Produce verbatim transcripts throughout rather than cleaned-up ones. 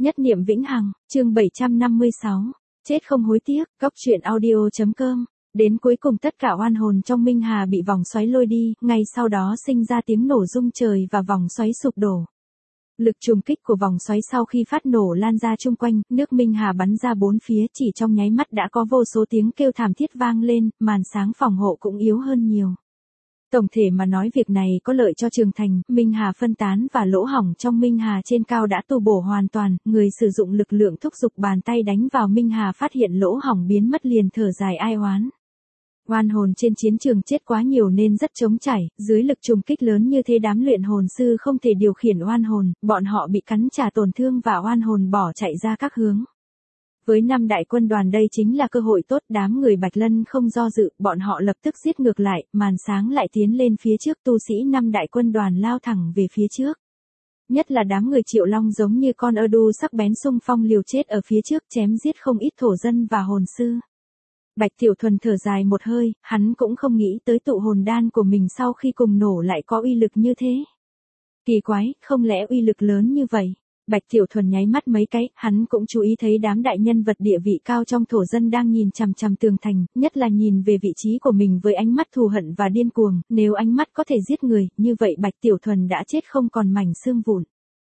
Nhất niệm vĩnh hằng, chương bảy trăm năm mươi sáu. Chết không hối tiếc, góc truyện audio chấm com. Đến cuối cùng tất cả oan hồn trong Minh Hà bị vòng xoáy lôi đi, ngay sau đó sinh ra tiếng nổ rung trời và vòng xoáy sụp đổ. Lực trùng kích của vòng xoáy sau khi phát nổ lan ra chung quanh, nước Minh Hà bắn ra bốn phía, chỉ trong nháy mắt đã có vô số tiếng kêu thảm thiết vang lên, màn sáng phòng hộ cũng yếu hơn nhiều. Tổng thể mà nói việc này có lợi cho Trường Thành, Minh Hà phân tán và lỗ hổng trong Minh Hà trên cao đã tu bổ hoàn toàn, người sử dụng lực lượng thúc giục bàn tay đánh vào Minh Hà phát hiện lỗ hổng biến mất liền thở dài ai oán. Oan hồn trên chiến trường chết quá nhiều nên rất trống trải, dưới lực trùng kích lớn như thế đám luyện hồn sư không thể điều khiển oan hồn, bọn họ bị cắn trả tổn thương và oan hồn bỏ chạy ra các hướng. Với năm đại quân đoàn đây chính là cơ hội tốt, đám người Bạch Lân không do dự, bọn họ lập tức giết ngược lại, màn sáng lại tiến lên phía trước, tu sĩ năm đại quân đoàn lao thẳng về phía trước. Nhất là đám người Triệu Long giống như con ơ đu sắc bén xung phong liều chết ở phía trước chém giết không ít thổ dân và hồn sư. Bạch Tiểu Thuần thở dài một hơi, hắn cũng không nghĩ tới tụ hồn đan của mình sau khi cùng nổ lại có uy lực như thế. Kỳ quái, không lẽ uy lực lớn như vậy? Bạch Tiểu Thuần nháy mắt mấy cái, hắn cũng chú ý thấy đám đại nhân vật địa vị cao trong thổ dân đang nhìn chằm chằm tường thành, nhất là nhìn về vị trí của mình với ánh mắt thù hận và điên cuồng, nếu ánh mắt có thể giết người, như vậy Bạch Tiểu Thuần đã chết không còn mảnh xương vụn.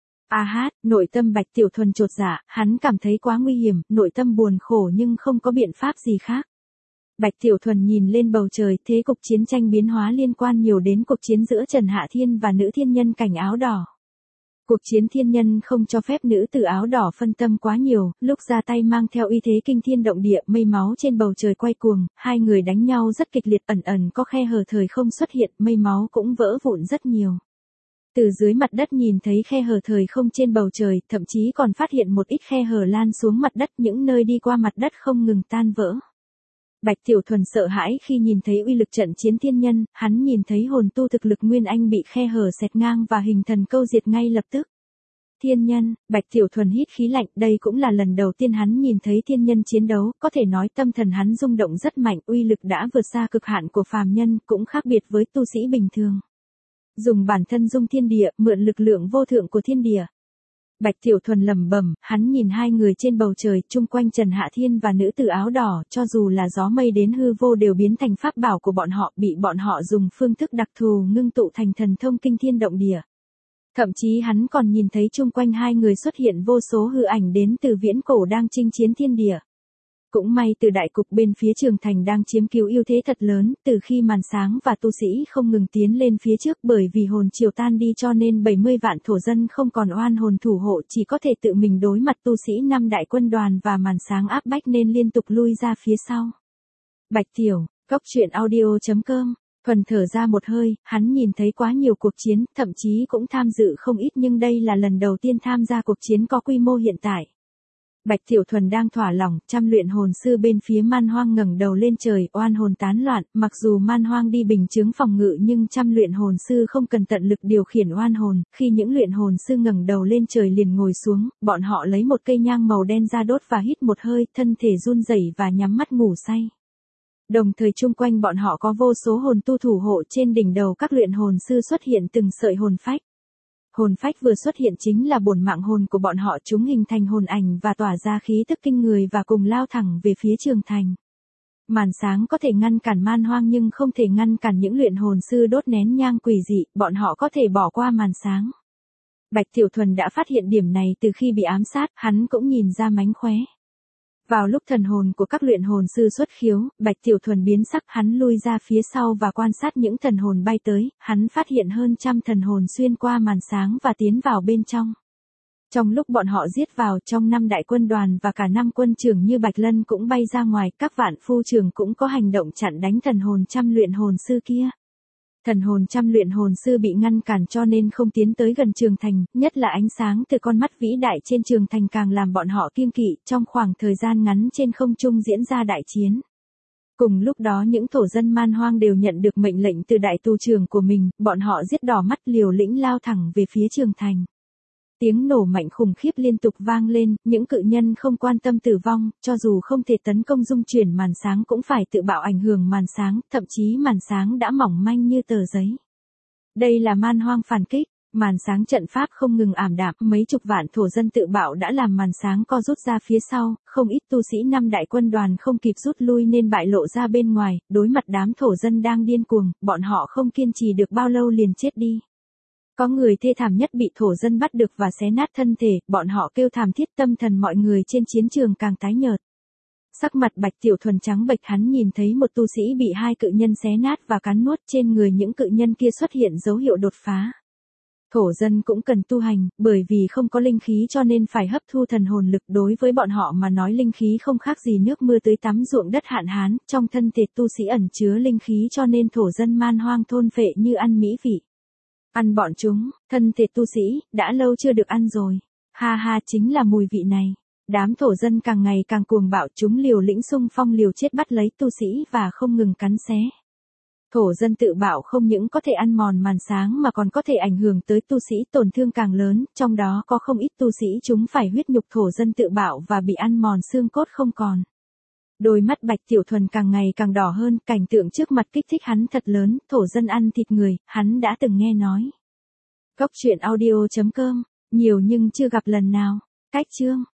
A hát, nội tâm Bạch Tiểu Thuần chột dạ, hắn cảm thấy quá nguy hiểm, nội tâm buồn khổ nhưng không có biện pháp gì khác. Bạch Tiểu Thuần nhìn lên bầu trời, thế cục chiến tranh biến hóa liên quan nhiều đến cuộc chiến giữa Trần Hạ Thiên và nữ thiên nhân cảnh áo đỏ. Cuộc chiến thiên nhân không cho phép nữ tử áo đỏ phân tâm quá nhiều, lúc ra tay mang theo uy thế kinh thiên động địa, mây máu trên bầu trời quay cuồng, hai người đánh nhau rất kịch liệt, ẩn ẩn có khe hở thời không xuất hiện, mây máu cũng vỡ vụn rất nhiều. Từ dưới mặt đất nhìn thấy khe hở thời không trên bầu trời, thậm chí còn phát hiện một ít khe hở lan xuống mặt đất, những nơi đi qua mặt đất không ngừng tan vỡ. Bạch Tiểu Thuần sợ hãi khi nhìn thấy uy lực trận chiến thiên nhân, hắn nhìn thấy hồn tu thực lực Nguyên Anh bị khe hở xẹt ngang và hình thần câu diệt ngay lập tức. Thiên nhân, Bạch Tiểu Thuần hít khí lạnh, đây cũng là lần đầu tiên hắn nhìn thấy thiên nhân chiến đấu, có thể nói tâm thần hắn rung động rất mạnh, uy lực đã vượt xa cực hạn của phàm nhân, cũng khác biệt với tu sĩ bình thường. Dùng bản thân dung thiên địa, mượn lực lượng vô thượng của thiên địa. Bạch Tiểu Thuần lẩm bẩm, hắn nhìn hai người trên bầu trời, chung quanh Trần Hạ Thiên và nữ tử áo đỏ, cho dù là gió mây đến hư vô đều biến thành pháp bảo của bọn họ, bị bọn họ dùng phương thức đặc thù ngưng tụ thành thần thông kinh thiên động địa. Thậm chí hắn còn nhìn thấy chung quanh hai người xuất hiện vô số hư ảnh đến từ viễn cổ đang chinh chiến thiên địa. Cũng may từ đại cục bên phía Trường Thành đang chiếm cứu ưu thế thật lớn, từ khi màn sáng và tu sĩ không ngừng tiến lên phía trước, bởi vì hồn triều tan đi cho nên bảy mươi vạn thổ dân không còn oan hồn thủ hộ, chỉ có thể tự mình đối mặt tu sĩ năm đại quân đoàn và màn sáng áp bách nên liên tục lui ra phía sau. Bạch Tiểu, góc truyện audio chấm com. Thuần thở ra một hơi, hắn nhìn thấy quá nhiều cuộc chiến, thậm chí cũng tham dự không ít, nhưng đây là lần đầu tiên tham gia cuộc chiến có quy mô hiện tại. Bạch Tiểu Thuần đang thỏa lòng, trăm luyện hồn sư bên phía Man Hoang ngẩng đầu lên trời, oan hồn tán loạn, mặc dù Man Hoang đi bình chướng phòng ngự nhưng trăm luyện hồn sư không cần tận lực điều khiển oan hồn, khi những luyện hồn sư ngẩng đầu lên trời liền ngồi xuống, bọn họ lấy một cây nhang màu đen ra đốt và hít một hơi, thân thể run rẩy và nhắm mắt ngủ say. Đồng thời chung quanh bọn họ có vô số hồn tu thủ hộ, trên đỉnh đầu các luyện hồn sư xuất hiện từng sợi hồn phách. Hồn phách vừa xuất hiện chính là bổn mạng hồn của bọn họ, chúng hình thành hồn ảnh và tỏa ra khí tức kinh người và cùng lao thẳng về phía Trường Thành. Màn sáng có thể ngăn cản Man Hoang nhưng không thể ngăn cản những luyện hồn sư đốt nén nhang quỷ dị, bọn họ có thể bỏ qua màn sáng. Bạch Tiểu Thuần đã phát hiện điểm này từ khi bị ám sát, hắn cũng nhìn ra mánh khóe. Vào lúc thần hồn của các luyện hồn sư xuất khiếu, Bạch Tiểu Thuần biến sắc, hắn lui ra phía sau và quan sát những thần hồn bay tới, hắn phát hiện hơn trăm thần hồn xuyên qua màn sáng và tiến vào bên trong. Trong lúc bọn họ giết vào, trong năm đại quân đoàn và cả năm quân trưởng như Bạch Lân cũng bay ra ngoài, các vạn phu trưởng cũng có hành động chặn đánh thần hồn trăm luyện hồn sư kia. Thần hồn trăm luyện hồn sư bị ngăn cản cho nên không tiến tới gần Trường Thành, nhất là ánh sáng từ con mắt vĩ đại trên Trường Thành càng làm bọn họ kiêng kỵ, trong khoảng thời gian ngắn trên không trung diễn ra đại chiến. Cùng lúc đó những thổ dân Man Hoang đều nhận được mệnh lệnh từ đại tu trưởng của mình, bọn họ giết đỏ mắt liều lĩnh lao thẳng về phía Trường Thành. Tiếng nổ mạnh khủng khiếp liên tục vang lên, những cự nhân không quan tâm tử vong, cho dù không thể tấn công dung chuyển màn sáng cũng phải tự bạo ảnh hưởng màn sáng, thậm chí màn sáng đã mỏng manh như tờ giấy. Đây là Man Hoang phản kích. Màn sáng trận pháp không ngừng ảm đạm, mấy chục vạn thổ dân tự bạo đã làm màn sáng co rút ra phía sau, không ít tu sĩ năm đại quân đoàn không kịp rút lui nên bại lộ ra bên ngoài, đối mặt đám thổ dân đang điên cuồng, bọn họ không kiên trì được bao lâu liền chết đi. Có người thê thảm nhất bị thổ dân bắt được và xé nát thân thể, bọn họ kêu thảm thiết, tâm thần mọi người trên chiến trường càng tái nhợt. Sắc mặt Bạch Tiểu Thuần trắng bệch, hắn nhìn thấy một tu sĩ bị hai cự nhân xé nát và cắn nuốt, trên người những cự nhân kia xuất hiện dấu hiệu đột phá. Thổ dân cũng cần tu hành, bởi vì không có linh khí cho nên phải hấp thu thần hồn lực, đối với bọn họ mà nói linh khí không khác gì nước mưa tưới tắm ruộng đất hạn hán, trong thân thể tu sĩ ẩn chứa linh khí cho nên thổ dân man hoang thôn phệ như ăn mỹ vị. Ăn bọn chúng, thân thể tu sĩ, đã lâu chưa được ăn rồi. Ha ha, chính là mùi vị này. Đám thổ dân càng ngày càng cuồng bạo, chúng liều lĩnh xung phong liều chết bắt lấy tu sĩ và không ngừng cắn xé. Thổ dân tự bạo không những có thể ăn mòn màn sáng mà còn có thể ảnh hưởng tới tu sĩ, tổn thương càng lớn, trong đó có không ít tu sĩ chúng phải huyết nhục thổ dân tự bạo và bị ăn mòn xương cốt không còn. Đôi mắt Bạch Tiểu Thuần càng ngày càng đỏ hơn, cảnh tượng trước mặt kích thích hắn thật lớn, thổ dân ăn thịt người, hắn đã từng nghe nói. Góc truyện audio chấm com, nhiều nhưng chưa gặp lần nào. Cách chương